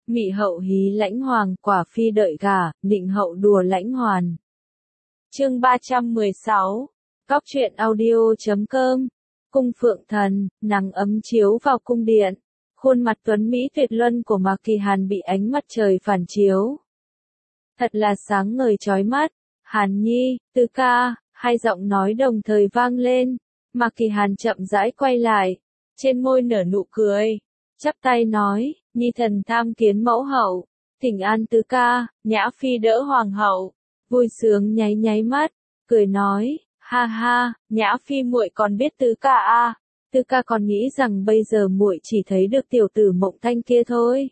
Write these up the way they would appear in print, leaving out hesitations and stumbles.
Mị hậu hí lãnh hoàng, quả phi đợi gả, nịnh hậu đùa lãnh hoàn. Chương 316. Góc truyện audio.com. Cung phượng thần, nắng ấm chiếu vào cung điện. Khuôn mặt tuấn mỹ tuyệt luân của Mạc Kỳ Hàn bị ánh mặt trời phản chiếu. Thật là sáng ngời chói mắt. Hàn Nhi, Tứ ca, hai giọng nói đồng thời vang lên. Mạc Kỳ Hàn chậm rãi quay lại, trên môi nở nụ cười, chắp tay nói, Nhi thần tham kiến mẫu hậu, thỉnh an Tứ ca. Nhã phi đỡ hoàng hậu, vui sướng nháy nháy mắt, cười nói, ha ha, Nhã phi muội còn biết Tứ ca à? Tứ ca còn nghĩ rằng bây giờ muội chỉ thấy được tiểu tử Mộng Thanh kia thôi.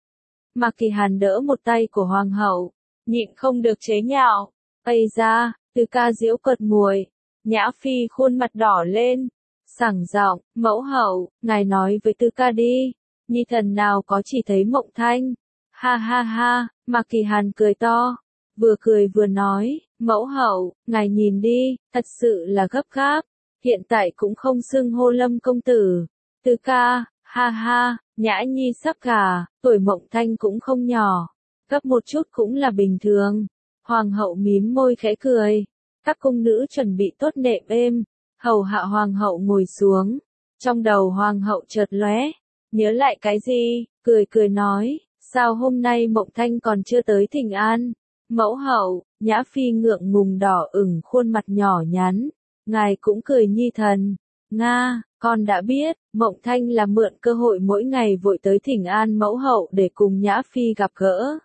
Mạc Kỳ Hàn đỡ một tay của hoàng hậu, nhịn không được chế nhạo, ây da, Tứ ca giễu cợt muội. Nhã phi khuôn mặt đỏ lên, sảng giọng, mẫu hậu, ngài nói với Tứ ca đi, Nhi thần nào có chỉ thấy Mộng Thanh. Ha ha ha, Mạc Kỳ Hàn cười to, vừa cười vừa nói, mẫu hậu, ngài nhìn đi, thật sự là gấp gáp, hiện tại cũng không xưng hô Lâm công tử. Tứ ca, ha ha, Nhã Nhi sắp gả, tuổi Mộng Thanh cũng không nhỏ, gấp một chút cũng là bình thường. Hoàng hậu mím môi khẽ cười, các cung nữ chuẩn bị tốt nệm êm, hầu hạ hoàng hậu ngồi xuống. Trong đầu hoàng hậu chợt lóe, nhớ lại cái gì, cười cười nói, sao hôm nay Mộng Thanh còn chưa tới thỉnh an? Mẫu hậu, Nhã phi ngượng ngùng đỏ ửng khuôn mặt nhỏ nhắn, ngài cũng cười Nhi thần. Nga, con đã biết, Mộng Thanh là mượn cơ hội mỗi ngày vội tới thỉnh an mẫu hậu để cùng Nhã phi gặp gỡ.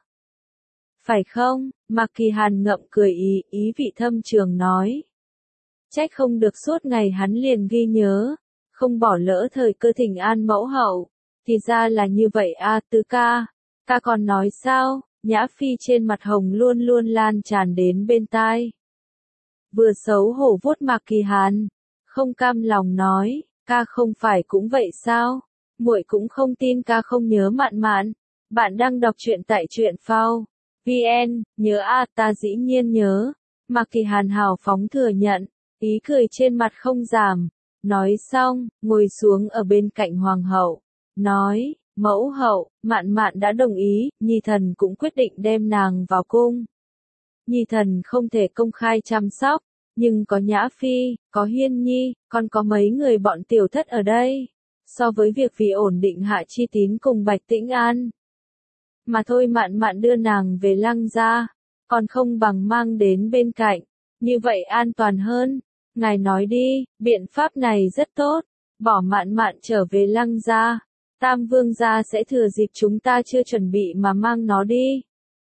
Phải không? Mạc Kỳ Hàn ngậm cười ý vị thâm trường nói. Trách không được suốt ngày hắn liền ghi nhớ, không bỏ lỡ thời cơ thỉnh an mẫu hậu. Thì ra là như vậy a, Tứ ca. Ca còn nói sao? Nhã phi trên mặt hồng luôn luôn lan tràn đến bên tai. Vừa xấu hổ vuốt Mạc Kỳ Hàn, không cam lòng nói, ca không phải cũng vậy sao? Muội cũng không tin ca không nhớ Mạn Mạn. Bạn đang đọc truyện tại truyện phao VN, nhớ a, ta dĩ nhiên nhớ. Mạc Kỳ Hàn hào phóng thừa nhận, ý cười trên mặt không giảm. Nói xong, ngồi xuống ở bên cạnh hoàng hậu, nói, mẫu hậu, Mạn Mạn đã đồng ý, Nhi thần cũng quyết định đem nàng vào cung. Nhi thần không thể công khai chăm sóc, nhưng có Nhã phi, có Hiên Nhi, còn có mấy người bọn tiểu thất ở đây. So với việc vì ổn định Hạ Chi Tín cùng Bạch Tĩnh An mà thôi Mạn Mạn đưa nàng về Lăng gia, còn không bằng mang đến bên cạnh, như vậy an toàn hơn. Ngài nói đi, biện pháp này rất tốt, bỏ Mạn Mạn trở về Lăng gia, Tam Vương gia sẽ thừa dịp chúng ta chưa chuẩn bị mà mang nó đi.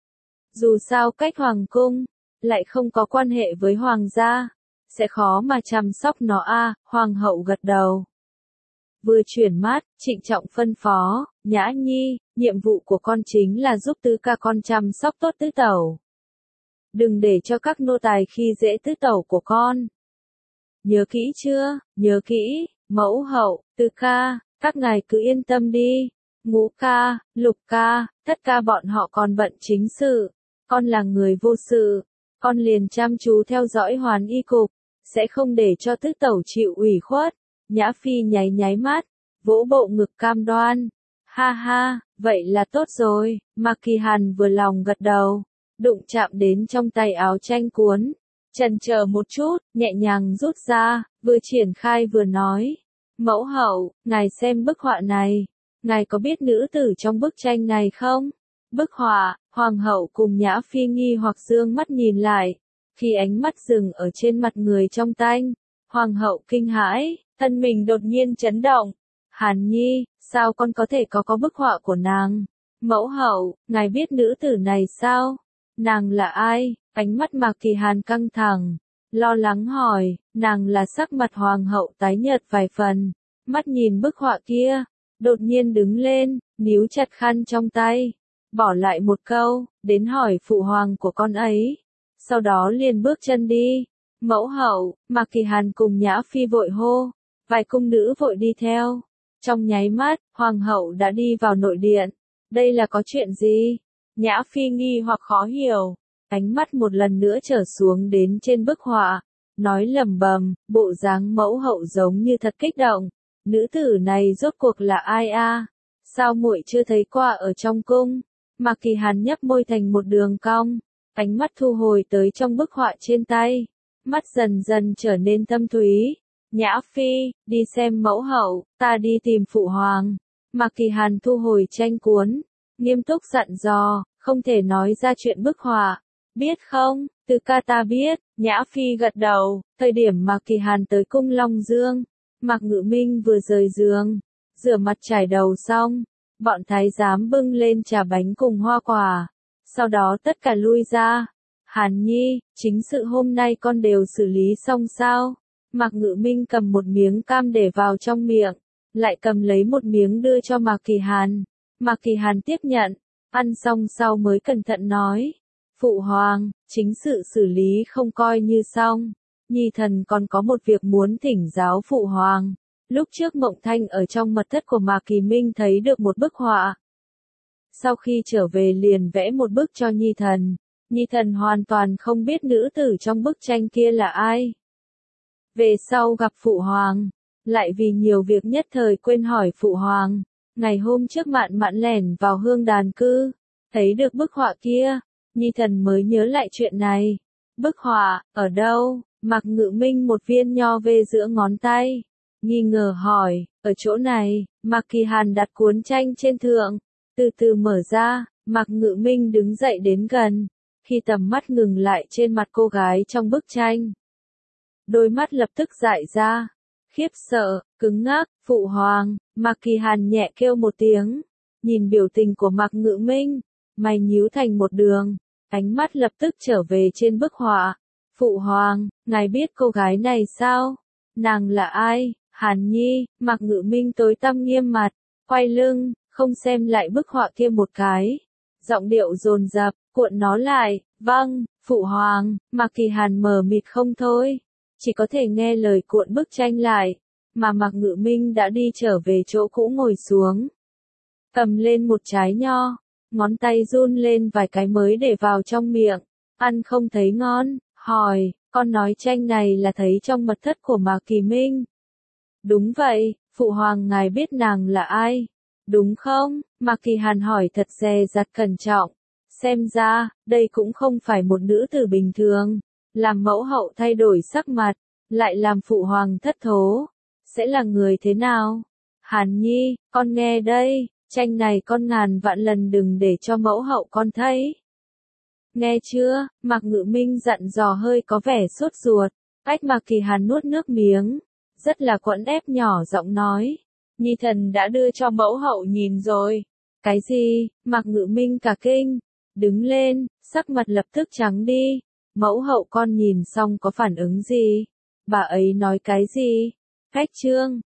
Dù sao cách hoàng cung, lại không có quan hệ với hoàng gia, sẽ khó mà chăm sóc nó a. Hoàng hậu gật đầu. Vừa chuyển mắt, trịnh trọng phân phó, Nhã Nhi, nhiệm vụ của con chính là giúp Tứ ca con chăm sóc tốt tứ tẩu. Đừng để cho các nô tài khi dễ tứ tẩu của con. Nhớ kỹ chưa? Nhớ kỹ, mẫu hậu, Tứ ca, các ngài cứ yên tâm đi. Ngũ ca, Lục ca, tất cả bọn họ còn bận chính sự. Con là người vô sự, con liền chăm chú theo dõi Hoàn y cục, sẽ không để cho tứ tẩu chịu ủy khuất. Nhã phi nháy nháy mắt, vỗ bộ ngực cam đoan. Ha ha, vậy là tốt rồi. Mạc Kỳ Hàn vừa lòng gật đầu, đụng chạm đến trong tay áo tranh cuốn, chần chờ một chút, nhẹ nhàng rút ra, vừa triển khai vừa nói. Mẫu hậu, ngài xem bức họa này, ngài có biết nữ tử trong bức tranh này không? Bức họa, hoàng hậu cùng Nhã phi nghi hoặc dương mắt nhìn lại, khi ánh mắt dừng ở trên mặt người trong tranh, hoàng hậu kinh hãi, thân mình đột nhiên chấn động. Hàn Nhi, sao con có thể có bức họa của nàng? Mẫu hậu, ngài biết nữ tử này sao? Nàng là ai? Ánh mắt Mạc Kỳ Hàn căng thẳng, lo lắng hỏi, nàng là sắc mặt hoàng hậu tái nhợt vài phần, mắt nhìn bức họa kia, đột nhiên đứng lên, níu chặt khăn trong tay, bỏ lại một câu, đến hỏi phụ hoàng của con ấy, sau đó liền bước chân đi. Mẫu hậu, Mạc Kỳ Hàn cùng Nhã phi vội hô, vài cung nữ vội đi theo. Trong nháy mắt, hoàng hậu đã đi vào nội điện. Đây là có chuyện gì? Nhã phi nghi hoặc khó hiểu, ánh mắt một lần nữa trở xuống đến trên bức họa, nói lẩm bẩm, bộ dáng mẫu hậu giống như thật kích động. Nữ tử này rốt cuộc là ai a? Sao muội chưa thấy qua ở trong cung? Mạc Kỳ Hàn nhấp môi thành một đường cong, ánh mắt thu hồi tới trong bức họa trên tay, mắt dần dần trở nên thâm thúy. Nhã Phi, đi xem mẫu hậu, ta đi tìm phụ hoàng. Mạc Kỳ Hàn thu hồi tranh cuốn, nghiêm túc dặn dò, không thể nói ra chuyện bức họa. Biết không, Từ ca ta biết, Nhã Phi gật đầu, thời điểm Mạc Kỳ Hàn tới cung Long Dương, Mạc Ngự Minh vừa rời giường, rửa mặt trải đầu xong, bọn thái giám bưng lên trà bánh cùng hoa quả, sau đó tất cả lui ra. Hàn Nhi, chính sự hôm nay con đều xử lý xong sao? Mạc Ngự Minh cầm một miếng cam để vào trong miệng, lại cầm lấy một miếng đưa cho Mạc Kỳ Hàn. Mạc Kỳ Hàn tiếp nhận, ăn xong sau mới cẩn thận nói. Phụ hoàng, chính sự xử lý không coi như xong. Nhi thần còn có một việc muốn thỉnh giáo phụ hoàng. Lúc trước Mộng Thanh ở trong mật thất của Mạc Kỳ Minh thấy được một bức họa. Sau khi trở về liền vẽ một bức cho Nhi thần. Nhi thần hoàn toàn không biết nữ tử trong bức tranh kia là ai. Về sau gặp phụ hoàng, lại vì nhiều việc nhất thời quên hỏi phụ hoàng. Ngày hôm trước Mạn Mạn lẻn vào hương đàn cư, thấy được bức họa kia, Nhi thần mới nhớ lại chuyện này. Bức họa, ở đâu? Mạc Ngự Minh một viên nho về giữa ngón tay, nghi ngờ hỏi, ở chỗ này. Mạc Kỳ Hàn đặt cuốn tranh trên thượng, từ từ mở ra. Mạc Ngự Minh đứng dậy đến gần, khi tầm mắt ngừng lại trên mặt cô gái trong bức tranh, đôi mắt lập tức dại ra, khiếp sợ, cứng ngắc. Phụ hoàng. Mạc Kỳ Hàn nhẹ kêu một tiếng, nhìn biểu tình của Mạc Ngự Minh, mày nhíu thành một đường, ánh mắt lập tức trở về trên bức họa. Phụ hoàng, ngài biết cô gái này sao? Nàng là ai? Hàn Nhi. Mạc Ngự Minh tối tăm nghiêm mặt, quay lưng, không xem lại bức họa kia một cái. Giọng điệu dồn dập, cuộn nó lại. Vâng, phụ hoàng. Mạc Kỳ Hàn mờ mịt không thôi, chỉ có thể nghe lời cuộn bức tranh lại, mà Mạc Ngự Minh đã đi trở về chỗ cũ ngồi xuống, cầm lên một trái nho, ngón tay run lên vài cái mới để vào trong miệng, ăn không thấy ngon, hỏi, con nói tranh này là thấy trong mật thất của Mạc Kỳ Minh. Đúng vậy, phụ hoàng ngài biết nàng là ai, đúng không? Mạc Kỳ Hàn hỏi thật dè dặt cẩn trọng, xem ra, đây cũng không phải một nữ tử bình thường, làm mẫu hậu thay đổi sắc mặt, lại làm phụ hoàng thất thố, sẽ là người thế nào? Hàn Nhi, con nghe đây, tranh này con ngàn vạn lần đừng để cho mẫu hậu con thấy. Nghe chưa? Mạc Ngự Minh dặn dò hơi có vẻ sốt ruột. Mạc Kỳ Hàn nuốt nước miếng, rất là quẫn ép nhỏ giọng nói. Nhi thần đã đưa cho mẫu hậu nhìn rồi. Cái gì? Mạc Ngự Minh cả kinh, đứng lên, sắc mặt lập tức trắng đi. Mẫu hậu con nhìn xong có phản ứng gì? Bà ấy nói cái gì? Khách trương,